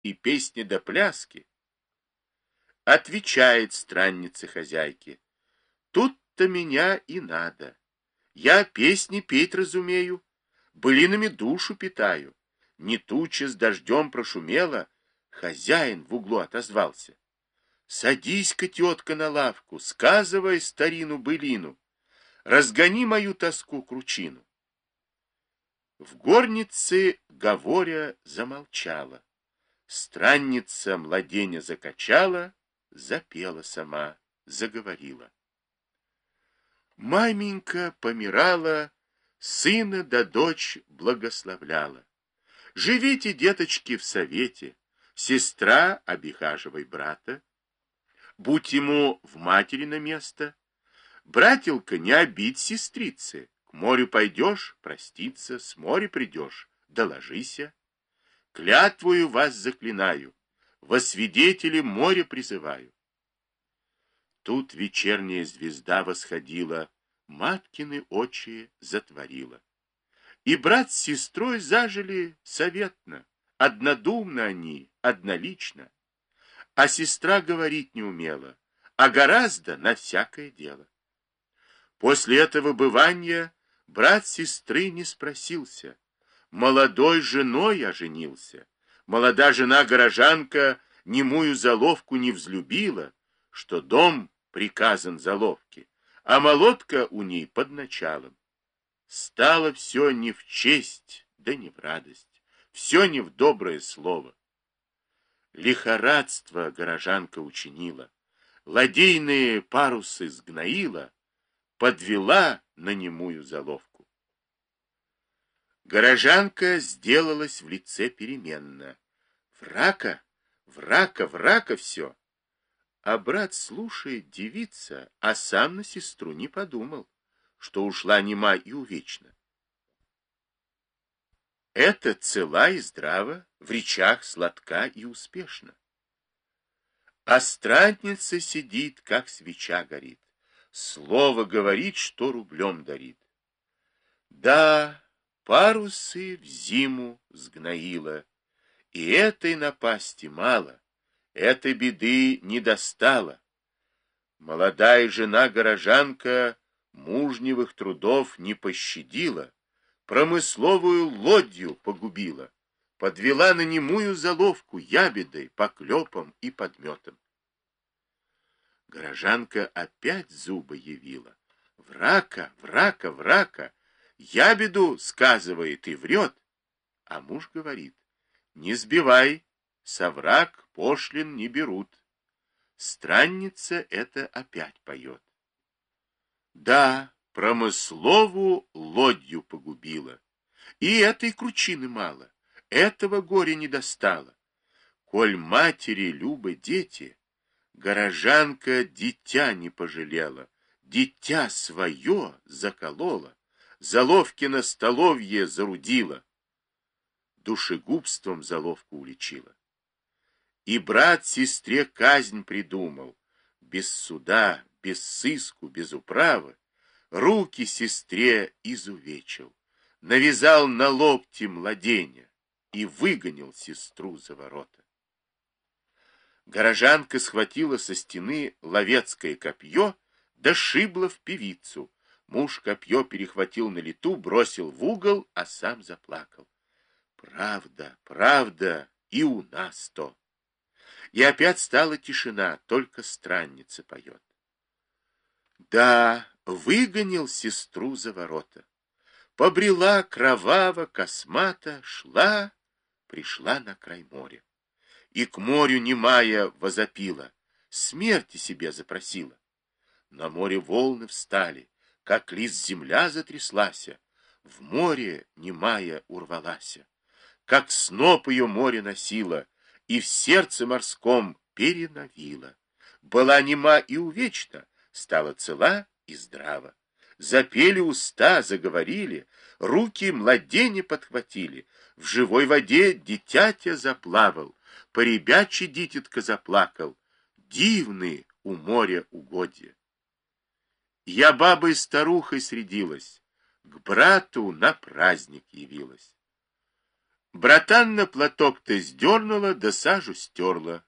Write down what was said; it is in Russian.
и песни до пляски. Отвечает странница хозяйке: тут-то меня и надо. Я песни петь разумею, былинами душу питаю. Не туча с дождем прошумела, хозяин в углу отозвался: садись-ка, тетка, на лавку, сказывай старину-былину, разгони мою тоску кручину. В горнице говоря замолчала. Странница младенья закачала, запела сама, заговорила. Маменька помирала, сына да дочь благословляла. Живите, деточки, в совете, сестра обихаживай брата, будь ему в матери на место. Братилка, не обидь сестрицы, к морю пойдешь, проститься, с моря придешь, доложися. Клятвую вас заклинаю, во свидетели моря призываю. Тут вечерняя звезда восходила, маткины очи затворила. И брат с сестрой зажили советно, однодумно они, однолично. А сестра говорить не умела, а гораздо на всякое дело. После этого бывания брат сестры не спросился. Молодой женой оженился. Молода жена-горожанка немую заловку не взлюбила, что дом приказан заловке, а молотка у ней под началом. Стало все не в честь, да не в радость, все не в доброе слово. Лихорадство горожанка учинила, ладейные парусы сгноила, подвела на немую заловку. Горожанка сделалась в лице переменно. Врака, врака, врака все. А брат слушает девица, а сам на сестру не подумал, что ушла нема и увечна. Это цела и здрава, в речах сладка и успешна. А странница сидит, как свеча горит, слово говорит, что рублем дарит. Да, парусы в зиму сгноила, и этой напасти мало, этой беды не достала. Молодая жена-горожанка мужневых трудов не пощадила, промысловую лодью погубила, подвела на немую заловку ябедой, поклепом и подметом. Горожанка опять зубы явила. Врака, врака, врака, ябеду сказывает и врет. А муж говорит: не сбивай, совраг пошлин не берут. Странница это опять поет. Да, промыслову лодью погубила. И этой кручины мало, этого горя не достало. Коль матери любы дети, горожанка дитя не пожалела, дитя свое заколола, заловки на столовье зарудила, душегубством заловку уличила. И брат сестре казнь придумал, без суда, без сыску, без управы, руки сестре изувечил, навязал на локти младенья и выгонил сестру за ворота. Горожанка схватила со стены ловецкое копье, да шибла в певицу. Муж копье перехватил на лету, бросил в угол, а сам заплакал. Правда, правда, и у нас то. И опять стала тишина, только странница поет. Да, выгонил сестру за ворота. Побрела кроваво, космата, шла, пришла на край моря. И к морю немая возопила, смерти себе запросила. На море волны встали, как лист земля затряслася, в море немая урвалася, как сноп ее море носила, и в сердце морском переновила. Была нема и увечна, стала цела и здрава. Запели уста, заговорили, руки младенья подхватили, в живой воде дитятя заплавал, поребячий дитятка заплакал, дивны у моря угодья. Я бабой-старухой средилась, к брату на праздник явилась. Братанна платок-то сдернула, да сажу стерла.